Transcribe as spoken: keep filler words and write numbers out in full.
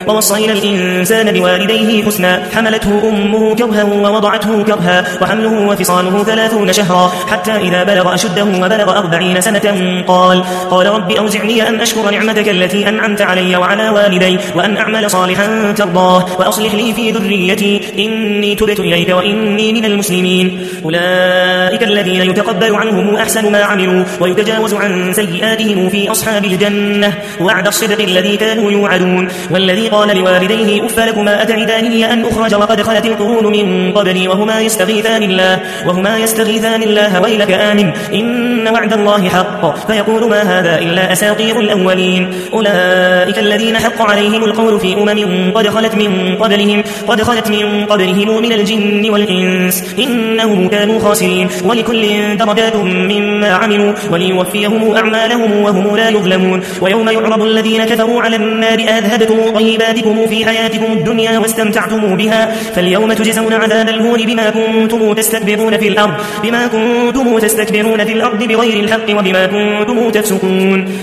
ووصينا الإنسان بوالديه حسنا حملته أمه كرها ووضعته كرها وحمله وفصاله ثلاثون شهرا حتى إذا بلغ أشده وبلغ أربعين سنة قال قال رب أوزعني أن أشكر نعمتك التي أنعمت علي وعلى والدي وأن أعمل صالحا ترضاه وأصلح لي في ذريتي إني تبت إليك وإني من المسلمين. أولئك الذين يتقبل عنهم أحسن ما عملوا ويتجاوز عن سيئاتهم في أصحاب الجنة وعد الصدق الذي كانوا يوعدون. والذي قال لوالديه أف لكما أتعدانني أن أخرج وقد خلت القرون من قبلي وهما يستغيثان الله وهما يستغيثان الله ويلك آمن إن وعد الله حق فيقول ما هذا إلا أساطير الأولين. أولئك الذين حق عليهم القول في أمم قد خلت من قبلهم قد خلت من قبلهم من الجن والإنس إنهم كانوا خاسرين. ولكل درجات مما عملوا وليوفيهم أعمالهم وهم لا يظلمون. ويوم يعرض الذين كفروا على النار أذهبتم طيباتكم في حياتكم الدنيا واستمتعتم بها فاليوم تجزون عذاب الهون بما كنتم تستكبرون في الأرض بما كنتم تستكبرون في الأرض بغير الحق وبما كنتم تفسقون.